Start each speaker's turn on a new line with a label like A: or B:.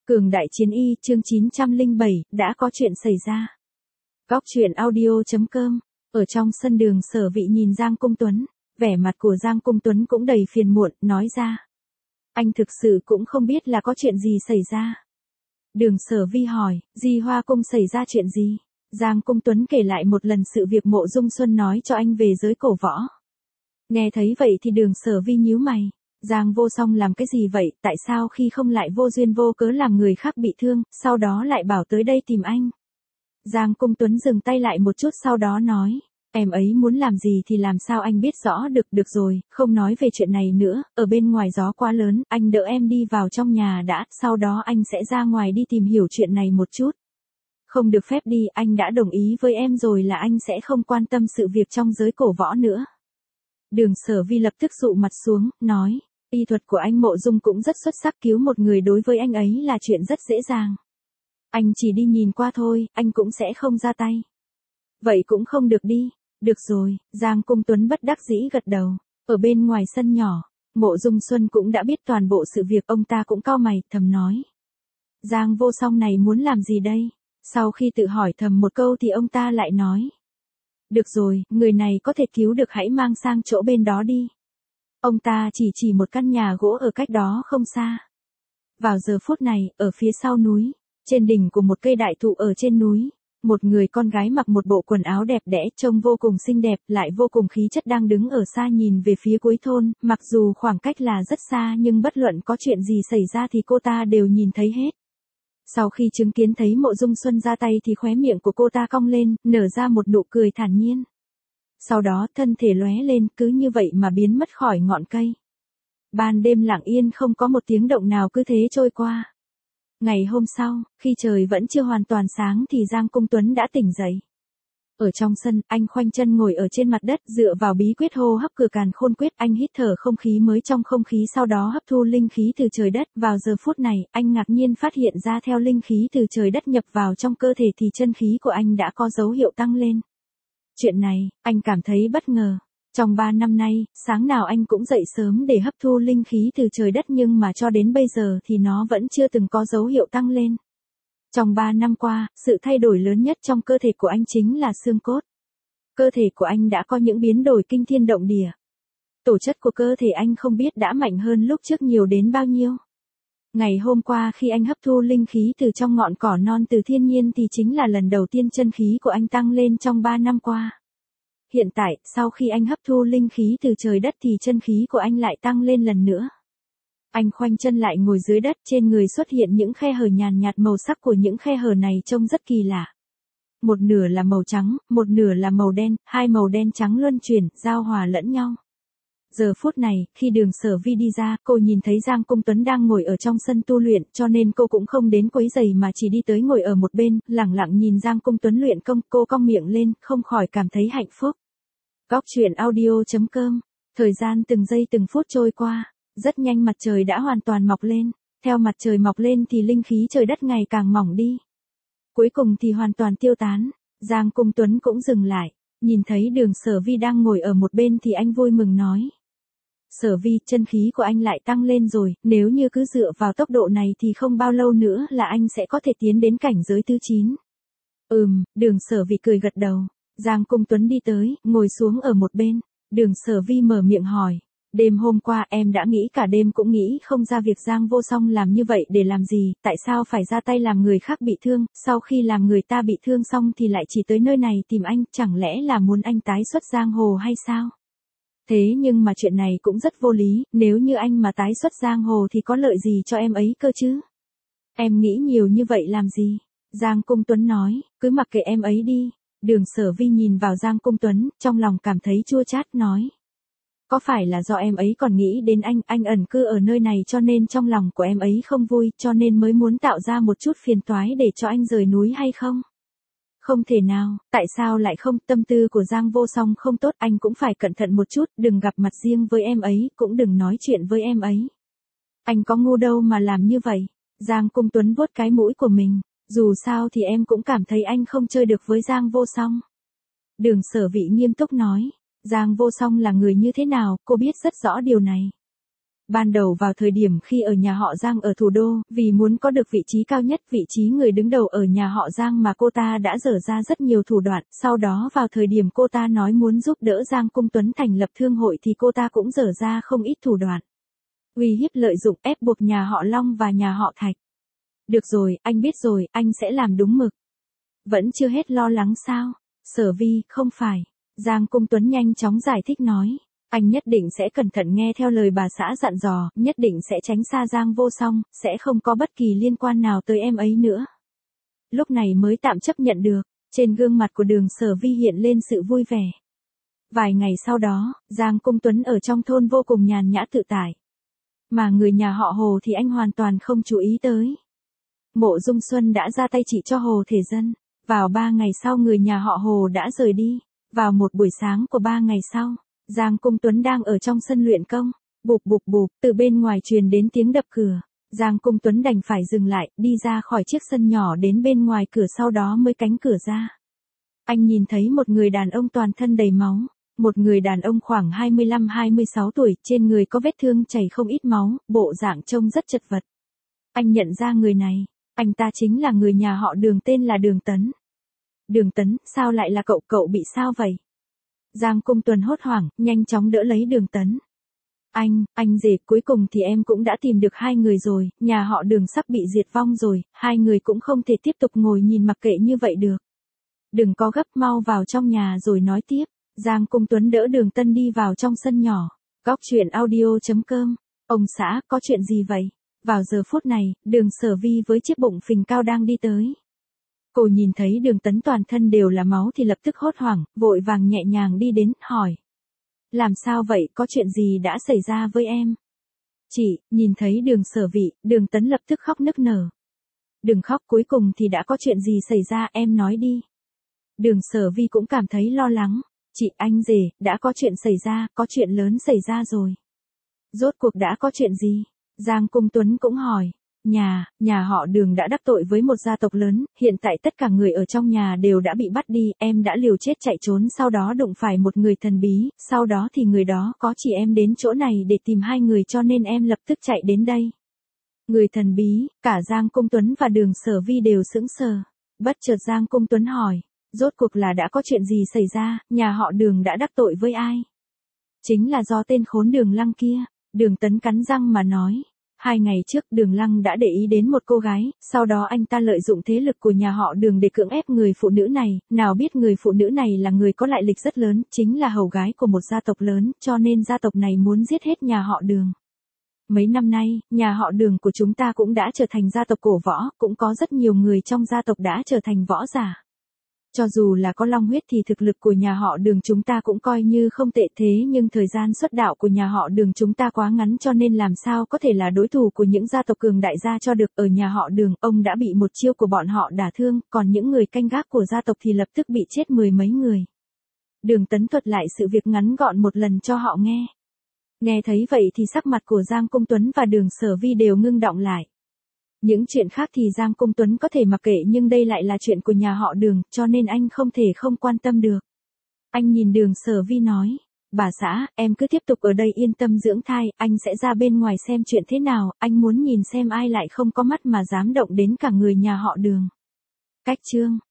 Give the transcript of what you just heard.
A: Cường đại chiến y chương 907, đã có chuyện xảy ra. Góc truyện audio.com. Ở trong sân Đường Sở Vị nhìn Giang Cung Tuấn, vẻ mặt của Giang Cung Tuấn cũng đầy phiền muộn, nói ra. Anh thực sự cũng không biết là có chuyện gì xảy ra. Đường Sở Vi hỏi, Di Hoa Cung xảy ra chuyện gì? Giang Cung Tuấn kể lại một lần sự việc Mộ Dung Xuân nói cho anh về giới cổ võ. Nghe thấy vậy thì Đường Sở Vi nhíu mày. Giang Vô Song làm cái gì vậy, tại sao khi không lại vô duyên vô cớ làm người khác bị thương, sau đó lại bảo tới đây tìm anh. Giang Cung Tuấn dừng tay lại một chút sau đó nói, em ấy muốn làm gì thì làm sao anh biết rõ được rồi, không nói về chuyện này nữa, ở bên ngoài gió quá lớn, anh đỡ em đi vào trong nhà đã, sau đó anh sẽ ra ngoài đi tìm hiểu chuyện này một chút. Không được phép đi, anh đã đồng ý với em rồi là anh sẽ không quan tâm sự việc trong giới cổ võ nữa. Đường Sở Vi lập tức dụ mặt xuống, nói, y thuật của anh Mộ Dung cũng rất xuất sắc, cứu một người đối với anh ấy là chuyện rất dễ dàng. Anh chỉ đi nhìn qua thôi, anh cũng sẽ không ra tay. Vậy cũng không được đi. Được rồi, Giang Cung Tuấn bất đắc dĩ gật đầu. Ở bên ngoài sân nhỏ, Mộ Dung Xuân cũng đã biết toàn bộ sự việc, ông ta cũng cau mày, thầm nói. Giang Vô Song này muốn làm gì đây? Sau khi tự hỏi thầm một câu thì ông ta lại nói. Được rồi, người này có thể cứu được hãy mang sang chỗ bên đó đi. Ông ta chỉ một căn nhà gỗ ở cách đó không xa. Vào giờ phút này, ở phía sau núi, trên đỉnh của một cây đại thụ ở trên núi, một người con gái mặc một bộ quần áo đẹp đẽ, trông vô cùng xinh đẹp, lại vô cùng khí chất đang đứng ở xa nhìn về phía cuối thôn, mặc dù khoảng cách là rất xa nhưng bất luận có chuyện gì xảy ra thì cô ta đều nhìn thấy hết. Sau khi chứng kiến thấy Mộ Dung Xuân ra tay thì khóe miệng của cô ta cong lên, nở ra một nụ cười thản nhiên. Sau đó thân thể lóe lên, cứ như vậy mà biến mất khỏi ngọn cây. Ban đêm lặng yên không có một tiếng động nào cứ thế trôi qua. Ngày hôm sau, khi trời vẫn chưa hoàn toàn sáng thì Giang Cung Tuấn đã tỉnh dậy. Ở trong sân, anh khoanh chân ngồi ở trên mặt đất, dựa vào bí quyết hô hấp Cửa Càn Khôn Quyết, anh hít thở không khí mới trong không khí, sau đó hấp thu linh khí từ trời đất. Vào giờ phút này, anh ngạc nhiên phát hiện ra theo linh khí từ trời đất nhập vào trong cơ thể thì chân khí của anh đã có dấu hiệu tăng lên. Chuyện này, anh cảm thấy bất ngờ. Trong 3 năm nay, sáng nào anh cũng dậy sớm để hấp thu linh khí từ trời đất nhưng mà cho đến bây giờ thì nó vẫn chưa từng có dấu hiệu tăng lên. Trong 3 năm qua, sự thay đổi lớn nhất trong cơ thể của anh chính là xương cốt. Cơ thể của anh đã có những biến đổi kinh thiên động địa. Tổ chất của cơ thể anh không biết đã mạnh hơn lúc trước nhiều đến bao nhiêu. Ngày hôm qua khi anh hấp thu linh khí từ trong ngọn cỏ non từ thiên nhiên thì chính là lần đầu tiên chân khí của anh tăng lên trong 3 năm qua. Hiện tại, sau khi anh hấp thu linh khí từ trời đất thì chân khí của anh lại tăng lên lần nữa. Anh khoanh chân lại ngồi dưới đất, trên người xuất hiện những khe hở nhàn nhạt, màu sắc của những khe hở này trông rất kỳ lạ. Một nửa là màu trắng, một nửa là màu đen, hai màu đen trắng luân chuyển, giao hòa lẫn nhau. Giờ phút này, khi Đường Sở Vi đi ra, cô nhìn thấy Giang Cung Tuấn đang ngồi ở trong sân tu luyện, cho nên cô cũng không đến quấy rầy mà chỉ đi tới ngồi ở một bên, lẳng lặng nhìn Giang Cung Tuấn luyện công, cô cong miệng lên, không khỏi cảm thấy hạnh phúc. Góc truyện audio.com. Thời gian từng giây từng phút trôi qua, rất nhanh mặt trời đã hoàn toàn mọc lên, theo mặt trời mọc lên thì linh khí trời đất ngày càng mỏng đi. Cuối cùng thì hoàn toàn tiêu tán, Giang Cung Tuấn cũng dừng lại, nhìn thấy Đường Sở Vi đang ngồi ở một bên thì anh vui mừng nói. Sở Vi, chân khí của anh lại tăng lên rồi, nếu như cứ dựa vào tốc độ này thì không bao lâu nữa là anh sẽ có thể tiến đến cảnh giới thứ 9. Đường Sở Vi cười gật đầu. Giang Cung Tuấn đi tới, ngồi xuống ở một bên. Đường Sở Vi mở miệng hỏi. Đêm hôm qua em đã nghĩ cả đêm cũng nghĩ không ra việc Giang Vô Song làm như vậy để làm gì, tại sao phải ra tay làm người khác bị thương, sau khi làm người ta bị thương xong thì lại chỉ tới nơi này tìm anh, chẳng lẽ là muốn anh tái xuất giang hồ hay sao? Thế nhưng mà chuyện này cũng rất vô lý, nếu như anh mà tái xuất giang hồ thì có lợi gì cho em ấy cơ chứ? Em nghĩ nhiều như vậy làm gì? Giang Cung Tuấn nói, cứ mặc kệ em ấy đi. Đường Sở Vi nhìn vào Giang Cung Tuấn, trong lòng cảm thấy chua chát, nói. Có phải là do em ấy còn nghĩ đến anh ẩn cư ở nơi này cho nên trong lòng của em ấy không vui, cho nên mới muốn tạo ra một chút phiền toái để cho anh rời núi hay không? Không thể nào, tại sao lại không, tâm tư của Giang Vô Song không tốt, anh cũng phải cẩn thận một chút, đừng gặp mặt riêng với em ấy, cũng đừng nói chuyện với em ấy. Anh có ngu đâu mà làm như vậy. Giang Cung Tuấn vuốt cái mũi của mình. Dù sao thì em cũng cảm thấy anh không chơi được với Giang Vô Song. Đường Sở Vị nghiêm túc nói. Giang Vô Song là người như thế nào, cô biết rất rõ điều này. Ban đầu vào thời điểm khi ở nhà họ Giang ở thủ đô, vì muốn có được vị trí cao nhất, vị trí người đứng đầu ở nhà họ Giang mà cô ta đã dở ra rất nhiều thủ đoạn, sau đó vào thời điểm cô ta nói muốn giúp đỡ Giang Cung Tuấn thành lập thương hội thì cô ta cũng dở ra không ít thủ đoạn. Uy hiếp lợi dụng ép buộc nhà họ Long và nhà họ Thạch. Được rồi, anh biết rồi, anh sẽ làm đúng mực. Vẫn chưa hết lo lắng sao? Sở Vi, không phải. Giang Cung Tuấn nhanh chóng giải thích nói. Anh nhất định sẽ cẩn thận nghe theo lời bà xã dặn dò, nhất định sẽ tránh xa Giang Vô Song, sẽ không có bất kỳ liên quan nào tới em ấy nữa. Lúc này mới tạm chấp nhận được, trên gương mặt của Đường Sở Vi hiện lên sự vui vẻ. Vài ngày sau đó, Giang Cung Tuấn ở trong thôn vô cùng nhàn nhã tự tại. Mà người nhà họ Hồ thì anh hoàn toàn không chú ý tới. Mộ Dung Xuân đã ra tay trị cho Hồ Thể Dân. Vào 3 ngày sau người nhà họ Hồ đã rời đi. Vào một buổi sáng của 3 ngày sau, Giang Cung Tuấn đang ở trong sân luyện công. Bụp bụp bụp, từ bên ngoài truyền đến tiếng đập cửa. Giang Cung Tuấn đành phải dừng lại, đi ra khỏi chiếc sân nhỏ đến bên ngoài cửa, sau đó mới cánh cửa ra. Anh nhìn thấy một người đàn ông toàn thân đầy máu. Một người đàn ông khoảng 25-26 tuổi, trên người có vết thương chảy không ít máu, bộ dạng trông rất chật vật. Anh nhận ra người này, anh ta chính là người nhà họ Đường, tên là Đường Tấn. Đường Tấn, sao lại là cậu, cậu bị sao vậy? Giang Cung Tuấn hốt hoảng, nhanh chóng đỡ lấy Đường Tấn. Anh rể, cuối cùng thì em cũng đã tìm được hai người rồi, nhà họ Đường sắp bị diệt vong rồi, hai người cũng không thể tiếp tục ngồi nhìn mặc kệ như vậy được. Đừng có gấp, mau vào trong nhà rồi nói tiếp. Giang Cung Tuấn đỡ Đường Tân đi vào trong sân nhỏ. Góc truyện audio.com. Ông xã, có chuyện gì vậy? Vào giờ phút này, Đường Sở Vi với chiếc bụng phình cao đang đi tới. Cô nhìn thấy Đường Tấn toàn thân đều là máu thì lập tức hốt hoảng, vội vàng nhẹ nhàng đi đến, hỏi. Làm sao vậy, có chuyện gì đã xảy ra với em? Chị, nhìn thấy Đường Sở Vi, Đường Tấn lập tức khóc nức nở. Đừng khóc, cuối cùng thì đã có chuyện gì xảy ra, em nói đi. Đường Sở Vi cũng cảm thấy lo lắng. Chị, anh rể, đã có chuyện xảy ra, có chuyện lớn xảy ra rồi. Rốt cuộc đã có chuyện gì? Giang Cung Tuấn cũng hỏi. Nhà họ Đường đã đắc tội với một gia tộc lớn, hiện tại tất cả người ở trong nhà đều đã bị bắt đi, em đã liều chết chạy trốn, sau đó đụng phải một người thần bí, sau đó thì người đó có chỉ em đến chỗ này để tìm hai người, cho nên em lập tức chạy đến đây. Người thần bí, cả Giang Cung Tuấn và Đường Sở Vi đều sững sờ. Bất chợt Giang Cung Tuấn hỏi. Rốt cuộc là đã có chuyện gì xảy ra, nhà họ Đường đã đắc tội với ai? Chính là do tên khốn Đường Lăng kia. Đường Tấn cắn răng mà nói. 2 ngày trước Đường Lăng đã để ý đến một cô gái, sau đó anh ta lợi dụng thế lực của nhà họ Đường để cưỡng ép người phụ nữ này, nào biết người phụ nữ này là người có lại lịch rất lớn, chính là hầu gái của một gia tộc lớn, cho nên gia tộc này muốn giết hết nhà họ Đường. Mấy năm nay, nhà họ Đường của chúng ta cũng đã trở thành gia tộc cổ võ, cũng có rất nhiều người trong gia tộc đã trở thành võ giả. Cho dù là có long huyết thì thực lực của nhà họ Đường chúng ta cũng coi như không tệ, thế nhưng thời gian xuất đạo của nhà họ Đường chúng ta quá ngắn, cho nên làm sao có thể là đối thủ của những gia tộc cường đại gia cho được. Ở nhà họ Đường, ông đã bị một chiêu của bọn họ đả thương, còn những người canh gác của gia tộc thì lập tức bị chết 10 mấy người. Đường Tấn thuật lại sự việc ngắn gọn một lần cho họ nghe. Nghe thấy vậy thì sắc mặt của Giang Cung Tuấn và Đường Sở Vi đều ngưng đọng lại. Những chuyện khác thì Giang Cung Tuấn có thể mặc kệ, nhưng đây lại là chuyện của nhà họ Đường, cho nên anh không thể không quan tâm được. Anh nhìn Đường Sở Vi nói, bà xã, em cứ tiếp tục ở đây yên tâm dưỡng thai, anh sẽ ra bên ngoài xem chuyện thế nào, anh muốn nhìn xem ai lại không có mắt mà dám động đến cả người nhà họ Đường. Cách chương